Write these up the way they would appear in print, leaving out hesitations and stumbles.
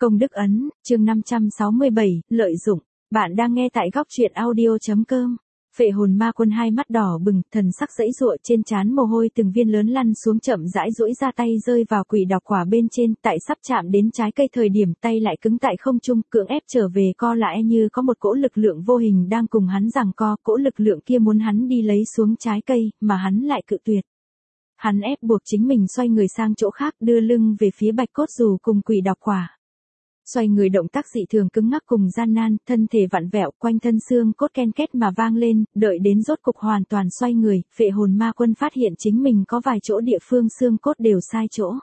Công đức ấn, chương 567, lợi dụng. Bạn đang nghe tại góc truyện audio.com. Phệ hồn ma quân hai mắt đỏ bừng, thần sắc giãy giụa, trên trán mồ hôi từng viên lớn lăn xuống, chậm rãi duỗi ra tay rơi vào quỷ đọc quả bên trên, tại sắp chạm đến trái cây thời điểm tay lại cứng tại không trung, cưỡng ép trở về co lại như có một cỗ lực lượng vô hình đang cùng hắn giằng co, cỗ lực lượng kia muốn hắn đi lấy xuống trái cây, mà hắn lại cự tuyệt. Hắn ép buộc chính mình xoay người sang chỗ khác, đưa lưng về phía bạch cốt dù cùng quỷ đọc quả. Xoay người động tác dị thường cứng ngắc cùng gian nan, thân thể vặn vẹo, quanh thân xương cốt ken két mà vang lên, đợi đến rốt cục hoàn toàn xoay người, phệ hồn ma quân phát hiện chính mình có vài chỗ địa phương xương cốt đều sai chỗ.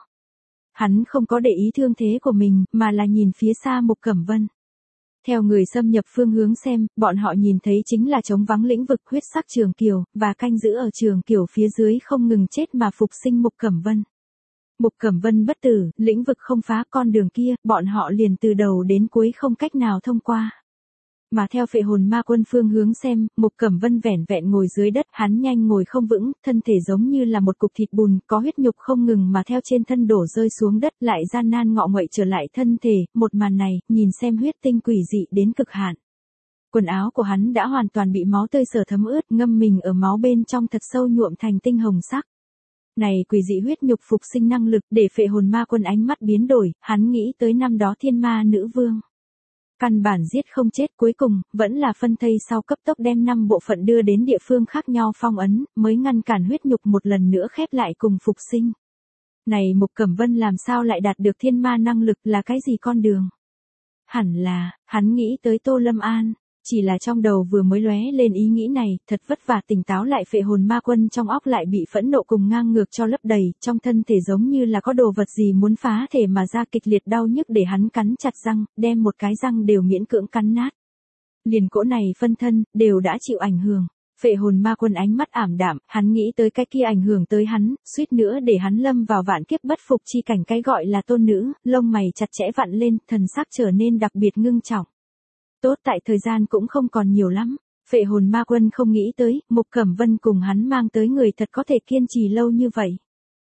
Hắn không có để ý thương thế của mình, mà là nhìn phía xa Mục Cẩm Vân. Theo người xâm nhập phương hướng xem, bọn họ nhìn thấy chính là trống vắng lĩnh vực huyết sắc trường kiều, và canh giữ ở trường kiều phía dưới không ngừng chết mà phục sinh Mục Cẩm Vân. Mục Cẩm Vân bất tử, lĩnh vực không phá, con đường kia, bọn họ liền từ đầu đến cuối không cách nào thông qua. Mà theo phệ hồn ma quân phương hướng xem, Mục Cẩm Vân vẻn vẹn ngồi dưới đất, hắn nhanh ngồi không vững, thân thể giống như là một cục thịt bùn, có huyết nhục không ngừng mà theo trên thân đổ rơi xuống đất, lại gian nan ngọ nguậy trở lại thân thể, một màn này, nhìn xem huyết tinh quỷ dị đến cực hạn. Quần áo của hắn đã hoàn toàn bị máu tươi sở thấm ướt, ngâm mình ở máu bên trong thật sâu nhuộm thành tinh hồng sắc. Này quỷ dị huyết nhục phục sinh năng lực, để phệ hồn ma quân ánh mắt biến đổi, hắn nghĩ tới năm đó thiên ma nữ vương. Căn bản giết không chết, cuối cùng, vẫn là phân thây sau cấp tốc đem 5 bộ phận đưa đến địa phương khác nhau phong ấn, mới ngăn cản huyết nhục một lần nữa khép lại cùng phục sinh. Này Mục Cẩm Vân làm sao lại đạt được thiên ma năng lực, là cái gì con đường? Hẳn là, hắn nghĩ tới Tô Lâm An. Chỉ là trong đầu vừa mới lóe lên ý nghĩ này, thật vất vả tỉnh táo lại, phệ hồn ma quân trong óc lại bị phẫn nộ cùng ngang ngược cho lấp đầy, trong thân thể giống như là có đồ vật gì muốn phá thể mà ra, kịch liệt đau nhức để hắn cắn chặt răng, đem một cái răng đều miễn cưỡng cắn nát. Liền cỗ này phân thân, đều đã chịu ảnh hưởng. Phệ hồn ma quân ánh mắt ảm đạm, hắn nghĩ tới cái kia ảnh hưởng tới hắn, suýt nữa để hắn lâm vào vạn kiếp bất phục chi cảnh, cái gọi là tôn nữ, lông mày chặt chẽ vặn lên, thần sắc trở nên đặc biệt ngưng trọng. Tốt tại thời gian cũng không còn nhiều lắm, phệ hồn ma quân không nghĩ tới, Mục Cẩm Vân cùng hắn mang tới người thật có thể kiên trì lâu như vậy.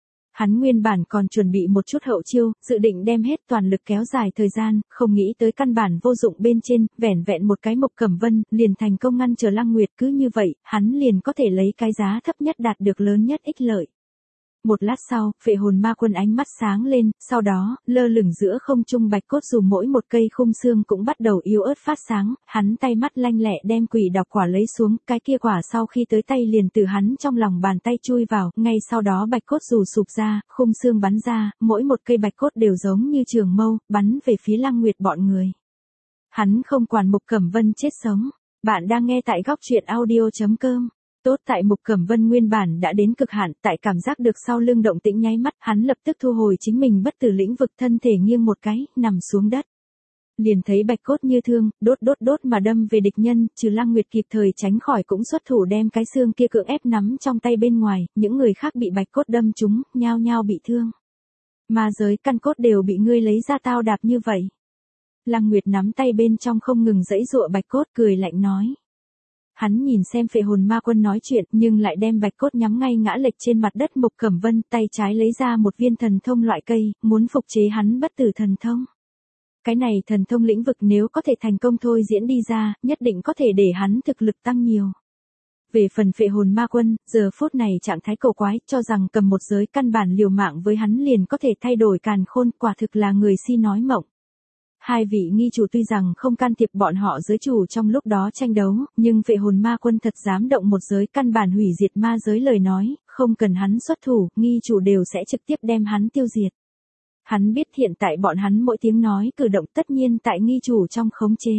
Hắn nguyên bản còn chuẩn bị một chút hậu chiêu, dự định đem hết toàn lực kéo dài thời gian, không nghĩ tới căn bản vô dụng bên trên, vẻn vẹn một cái Mục Cẩm Vân, liền thành công ngăn trở Lăng Nguyệt, cứ như vậy, hắn liền có thể lấy cái giá thấp nhất đạt được lớn nhất ích lợi. Một lát sau, phệ hồn ma quân ánh mắt sáng lên, sau đó, lơ lửng giữa không trung bạch cốt dù mỗi một cây khung xương cũng bắt đầu yếu ớt phát sáng, hắn tay mắt lanh lẹ đem quỷ đọc quả lấy xuống, cái kia quả sau khi tới tay liền từ hắn trong lòng bàn tay chui vào, ngay sau đó bạch cốt dù sụp ra, khung xương bắn ra, mỗi một cây bạch cốt đều giống như trường mâu, bắn về phía Lăng Nguyệt bọn người. Hắn không quản Mục Cẩm Vân chết sống. Bạn đang nghe tại góc truyện audio.com. Tốt tại Mục Cẩm Vân nguyên bản đã đến cực hạn, tại cảm giác được sau lưng động tĩnh nháy mắt, hắn lập tức thu hồi chính mình bất tử lĩnh vực, thân thể nghiêng một cái, nằm xuống đất. Liền thấy bạch cốt như thương, đốt mà đâm về địch nhân, trừ Lăng Nguyệt kịp thời tránh khỏi cũng xuất thủ đem cái xương kia cưỡng ép nắm trong tay bên ngoài, những người khác bị bạch cốt đâm trúng, nhao nhao bị thương. Ma giới căn cốt đều bị ngươi lấy ra tao đạp như vậy. Lăng Nguyệt nắm tay bên trong không ngừng giãy giụa bạch cốt, cười lạnh nói. Hắn nhìn xem phệ hồn ma quân nói chuyện, nhưng lại đem bạch cốt nhắm ngay ngã lệch trên mặt đất Mục Cẩm Vân, tay trái lấy ra một viên thần thông loại cây, muốn phục chế hắn bất tử thần thông. Cái này thần thông lĩnh vực nếu có thể thành công thôi diễn đi ra, nhất định có thể để hắn thực lực tăng nhiều. Về phần phệ hồn ma quân, giờ phút này trạng thái cầu quái, cho rằng cầm một giới căn bản liều mạng với hắn liền có thể thay đổi càn khôn, quả thực là người si nói mộng. Hai vị nghi chủ tuy rằng không can thiệp bọn họ giới chủ trong lúc đó tranh đấu, nhưng phệ hồn ma quân thật dám động một giới căn bản hủy diệt ma giới lời nói, không cần hắn xuất thủ, nghi chủ đều sẽ trực tiếp đem hắn tiêu diệt. Hắn biết hiện tại bọn hắn mỗi tiếng nói cử động tất nhiên tại nghi chủ trong khống chế.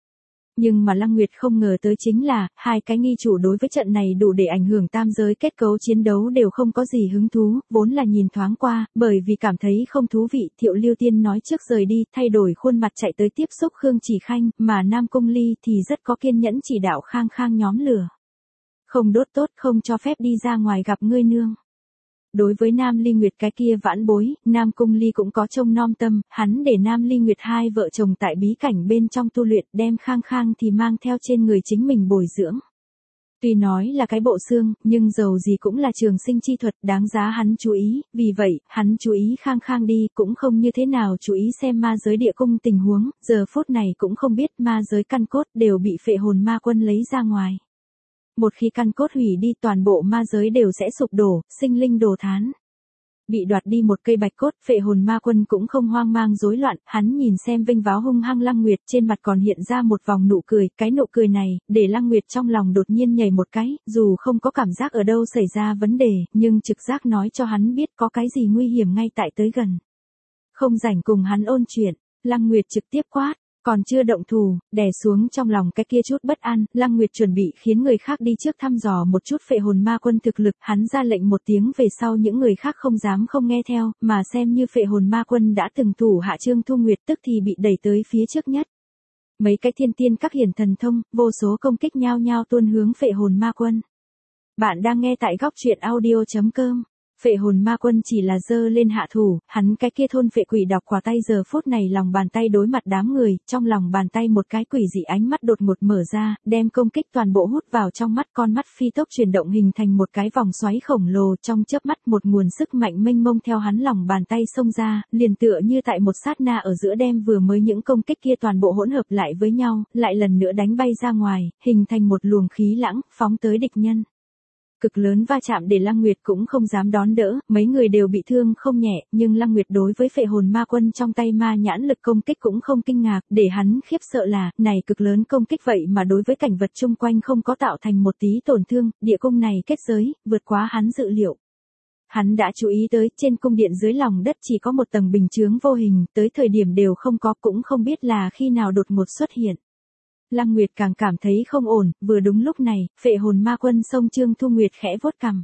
Nhưng mà Lăng Nguyệt không ngờ tới chính là, hai cái nghi chủ đối với trận này đủ để ảnh hưởng tam giới kết cấu chiến đấu đều không có gì hứng thú, vốn là nhìn thoáng qua, bởi vì cảm thấy không thú vị, Thiệu Lưu Tiên nói trước rời đi, thay đổi khuôn mặt chạy tới tiếp xúc Khương Chỉ Khanh, mà Nam Cung Ly thì rất có kiên nhẫn chỉ đạo Khang Khang nhóm lửa. Không đốt tốt, không cho phép đi ra ngoài gặp ngươi nương. Đối với Nam Ly Nguyệt cái kia vãn bối, Nam Cung Ly cũng có trông nom tâm, hắn để Nam Ly Nguyệt hai vợ chồng tại bí cảnh bên trong tu luyện, đem Khang Khang thì mang theo trên người chính mình bồi dưỡng. Tuy nói là cái bộ xương, nhưng dầu gì cũng là trường sinh chi thuật đáng giá hắn chú ý, vì vậy, hắn chú ý khang khang đi, cũng không như thế nào chú ý xem ma giới địa cung tình huống, giờ phút này cũng không biết ma giới căn cốt đều bị phệ hồn ma quân lấy ra ngoài. Một khi căn cốt hủy đi toàn bộ ma giới đều sẽ sụp đổ, sinh linh đồ thán. Bị đoạt đi một cây bạch cốt, phệ hồn ma quân cũng không hoang mang rối loạn, hắn nhìn xem vinh váo hung hăng Lăng Nguyệt, trên mặt còn hiện ra một vòng nụ cười, cái nụ cười này, để Lăng Nguyệt trong lòng đột nhiên nhảy một cái, dù không có cảm giác ở đâu xảy ra vấn đề, nhưng trực giác nói cho hắn biết có cái gì nguy hiểm ngay tại tới gần. Không rảnh cùng hắn ôn chuyện, Lăng Nguyệt trực tiếp quát. Còn chưa động thủ, đè xuống trong lòng cái kia chút bất an, Lăng Nguyệt chuẩn bị khiến người khác đi trước thăm dò một chút phệ hồn ma quân thực lực, hắn ra lệnh một tiếng về sau những người khác không dám không nghe theo, mà xem như phệ hồn ma quân đã từng thủ hạ Trương Thu Nguyệt tức thì bị đẩy tới phía trước nhất. Mấy cái thiên tiên các hiển thần thông, vô số công kích nhao nhao tuôn hướng phệ hồn ma quân. Bạn đang nghe tại góc truyện audio.com. Phệ hồn ma quân chỉ là giơ lên hạ thủ, hắn cái kia thôn phệ quỷ đọc quả tay giờ phút này lòng bàn tay đối mặt đám người, trong lòng bàn tay một cái quỷ dị ánh mắt đột ngột mở ra, đem công kích toàn bộ hút vào trong mắt, con mắt phi tốc chuyển động hình thành một cái vòng xoáy khổng lồ, trong chớp mắt một nguồn sức mạnh mênh mông theo hắn lòng bàn tay xông ra, liền tựa như tại một sát na ở giữa đem vừa mới những công kích kia toàn bộ hỗn hợp lại với nhau, lại lần nữa đánh bay ra ngoài, hình thành một luồng khí lãng, phóng tới địch nhân. Cực lớn va chạm để Lăng Nguyệt cũng không dám đón đỡ, mấy người đều bị thương không nhẹ, nhưng Lăng Nguyệt đối với phệ hồn ma quân trong tay ma nhãn lực công kích cũng không kinh ngạc, để hắn khiếp sợ là, này cực lớn công kích vậy mà đối với cảnh vật chung quanh không có tạo thành một tí tổn thương, địa cung này kết giới, vượt quá hắn dự liệu. Hắn đã chú ý tới, trên cung điện dưới lòng đất chỉ có một tầng bình chướng vô hình, tới thời điểm đều không có, cũng không biết là khi nào đột ngột xuất hiện. Lăng Nguyệt càng cảm thấy không ổn, vừa đúng lúc này, phệ hồn ma quân xông Trương Thu Nguyệt khẽ vuốt cằm.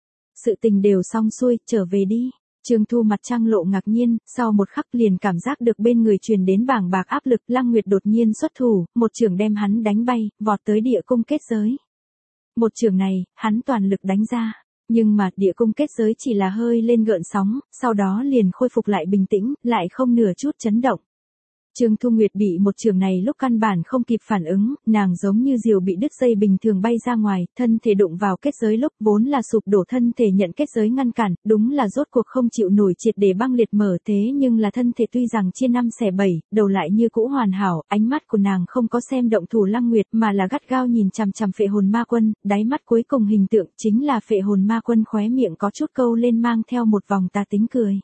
Sự tình đều xong xuôi, trở về đi. Trương Thu mặt trăng lộ ngạc nhiên, sau một khắc liền cảm giác được bên người truyền đến bàng bạc áp lực, Lăng Nguyệt đột nhiên xuất thủ, một chưởng đem hắn đánh bay, vọt tới địa cung kết giới. Một chưởng này, hắn toàn lực đánh ra, nhưng mà địa cung kết giới chỉ là hơi lên gợn sóng, sau đó liền khôi phục lại bình tĩnh, lại không nửa chút chấn động. Trương Thu Nguyệt bị một trường này lúc căn bản không kịp phản ứng, nàng giống như diều bị đứt dây bình thường bay ra ngoài, thân thể đụng vào kết giới lúc vốn là sụp đổ thân thể nhận kết giới ngăn cản, đúng là rốt cuộc không chịu nổi triệt để băng liệt mở thế nhưng là thân thể tuy rằng chia 5 xẻ 7, đầu lại như cũ hoàn hảo, ánh mắt của nàng không có xem động thủ Lăng Nguyệt mà là gắt gao nhìn chằm chằm phệ hồn ma quân, đáy mắt cuối cùng hình tượng chính là phệ hồn ma quân khóe miệng có chút câu lên mang theo một vòng tà tính cười.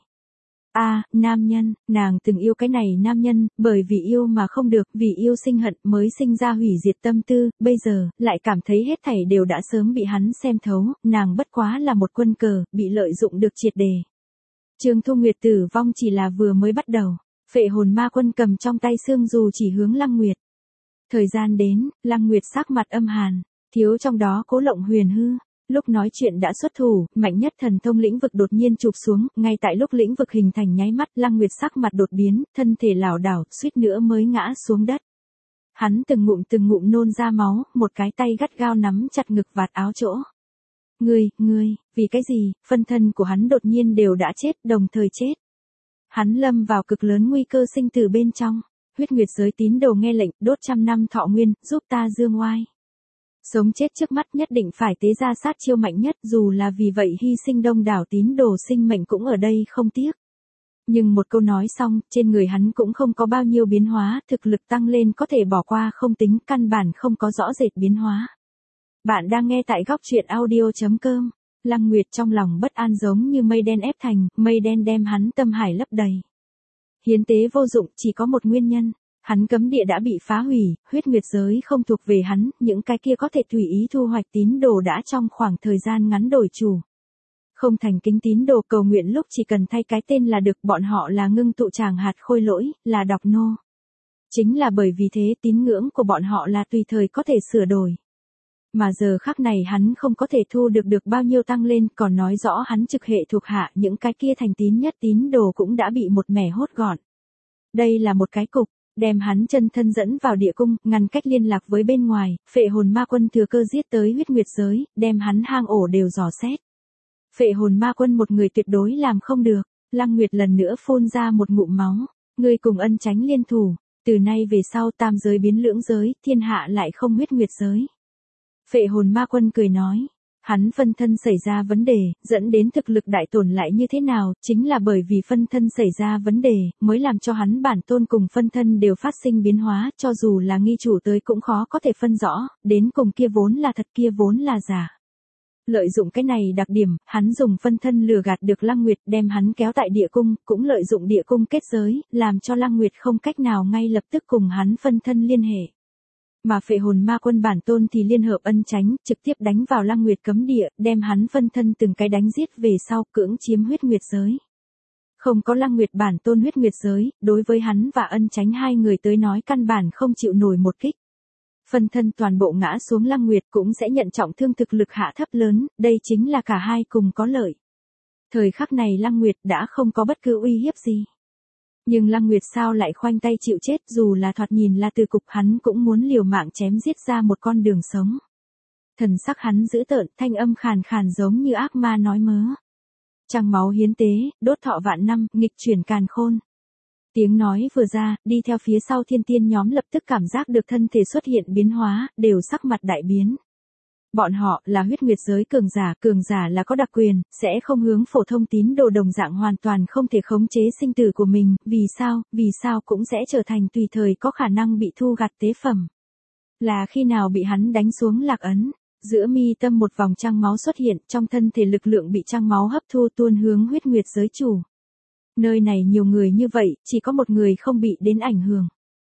Nam nhân, nàng từng yêu cái này nam nhân, bởi vì yêu mà không được, vì yêu sinh hận mới sinh ra hủy diệt tâm tư, bây giờ, lại cảm thấy hết thảy đều đã sớm bị hắn xem thấu, nàng bất quá là một quân cờ, bị lợi dụng được triệt đề. Trương Thu Nguyệt tử vong chỉ là vừa mới bắt đầu, phệ hồn ma quân cầm trong tay xương dù chỉ hướng Lăng Nguyệt. Thời gian đến, Lăng Nguyệt sắc mặt âm hàn, thiếu trong đó Cố Lộng Huyền hư. Lúc nói chuyện đã xuất thủ, mạnh nhất thần thông lĩnh vực đột nhiên chụp xuống, ngay tại lúc lĩnh vực hình thành nháy mắt, Lăng Nguyệt sắc mặt đột biến, thân thể lảo đảo, suýt nữa mới ngã xuống đất. Hắn từng ngụm nôn ra máu, một cái tay gắt gao nắm chặt ngực vạt áo chỗ. Ngươi, vì cái gì, phân thân của hắn đột nhiên đều đã chết, đồng thời chết. Hắn lâm vào cực lớn nguy cơ sinh tử bên trong, huyết nguyệt giới tín đồ nghe lệnh, đốt 100 năm thọ nguyên, giúp ta dương oai. Sống chết trước mắt nhất định phải tế ra sát chiêu mạnh nhất, dù là vì vậy hy sinh đông đảo tín đồ sinh mệnh cũng ở đây không tiếc. Nhưng một câu nói xong, trên người hắn cũng không có bao nhiêu biến hóa, thực lực tăng lên có thể bỏ qua không tính, căn bản không có rõ rệt biến hóa. Bạn đang nghe tại góc truyện audio.com. Lăng Nguyệt trong lòng bất an giống như mây đen ép thành, mây đen đem hắn tâm hải lấp đầy. Hiến tế vô dụng, chỉ có một nguyên nhân. Hắn cấm địa đã bị phá hủy, huyết nguyệt giới không thuộc về hắn, những cái kia có thể tùy ý thu hoạch tín đồ đã trong khoảng thời gian ngắn đổi chủ. Không thành kính tín đồ cầu nguyện lúc chỉ cần thay cái tên là được, bọn họ là ngưng tụ tràng hạt khôi lỗi, là đọc nô. Chính là bởi vì thế tín ngưỡng của bọn họ là tùy thời có thể sửa đổi. Mà giờ khắc này hắn không có thể thu được bao nhiêu tăng lên, còn nói rõ hắn trực hệ thuộc hạ những cái kia thành tín nhất tín đồ cũng đã bị một mẻ hốt gọn. Đây là một cái cục. Đem hắn chân thân dẫn vào địa cung, ngăn cách liên lạc với bên ngoài, phệ hồn ma quân thừa cơ giết tới huyết nguyệt giới, đem hắn hang ổ đều dò xét. Phệ hồn ma quân một người tuyệt đối làm không được, Lăng Nguyệt lần nữa phun ra một ngụm máu, ngươi cùng ân tránh liên thủ, từ nay về sau tam giới biến lưỡng giới, thiên hạ lại không huyết nguyệt giới. Phệ hồn ma quân cười nói. Hắn phân thân xảy ra vấn đề, dẫn đến thực lực đại tổn lại như thế nào, chính là bởi vì phân thân xảy ra vấn đề, mới làm cho hắn bản tôn cùng phân thân đều phát sinh biến hóa, cho dù là nghi chủ tới cũng khó có thể phân rõ, đến cùng kia vốn là thật kia vốn là giả. Lợi dụng cái này đặc điểm, hắn dùng phân thân lừa gạt được Lăng Nguyệt đem hắn kéo tại địa cung, cũng lợi dụng địa cung kết giới, làm cho Lăng Nguyệt không cách nào ngay lập tức cùng hắn phân thân liên hệ. Mà phệ hồn ma quân bản tôn thì liên hợp ân chánh, trực tiếp đánh vào Lăng Nguyệt cấm địa, đem hắn phân thân từng cái đánh giết về sau cưỡng chiếm huyết nguyệt giới. Không có Lăng Nguyệt bản tôn huyết nguyệt giới, đối với hắn và ân chánh hai người tới nói căn bản không chịu nổi một kích. Phân thân toàn bộ ngã xuống Lăng Nguyệt cũng sẽ nhận trọng thương thực lực hạ thấp lớn, đây chính là cả hai cùng có lợi. Thời khắc này Lăng Nguyệt đã không có bất cứ uy hiếp gì. Nhưng Lăng Nguyệt sao lại khoanh tay chịu chết, dù là thoạt nhìn là từ cục hắn cũng muốn liều mạng chém giết ra một con đường sống. Thần sắc hắn dữ tợn, thanh âm khàn khàn giống như ác ma nói mớ. Trăng máu hiến tế, đốt thọ vạn năm, nghịch chuyển càn khôn. Tiếng nói vừa ra, đi theo phía sau thiên tiên nhóm lập tức cảm giác được thân thể xuất hiện biến hóa, đều sắc mặt đại biến. Bọn họ là huyết nguyệt giới cường giả là có đặc quyền, sẽ không hướng phổ thông tín đồ đồng dạng hoàn toàn không thể khống chế sinh tử của mình, vì sao cũng sẽ trở thành tùy thời có khả năng bị thu gặt tế phẩm. Là khi nào bị hắn đánh xuống lạc ấn, giữa mi tâm một vòng trăng máu xuất hiện, trong thân thể lực lượng bị trăng máu hấp thu tuôn hướng huyết nguyệt giới chủ. Nơi này nhiều người như vậy, chỉ có một người không bị đến ảnh hưởng.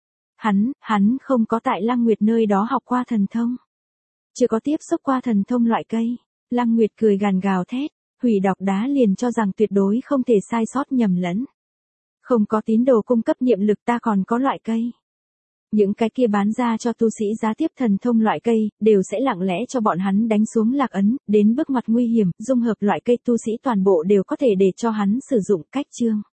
Hắn không có tại Lăng Nguyệt nơi đó học qua thần thông. Chưa có tiếp xúc qua thần thông loại cây. Lăng Nguyệt cười gàn gào thét, hủy độc đá liền cho rằng tuyệt đối không thể sai sót nhầm lẫn. Không có tín đồ cung cấp niệm lực ta còn có loại cây. Những cái kia bán ra cho tu sĩ giá tiếp thần thông loại cây, đều sẽ lặng lẽ cho bọn hắn đánh xuống lạc ấn, đến bước ngoặt nguy hiểm, dung hợp loại cây tu sĩ toàn bộ đều có thể để cho hắn sử dụng cách chương.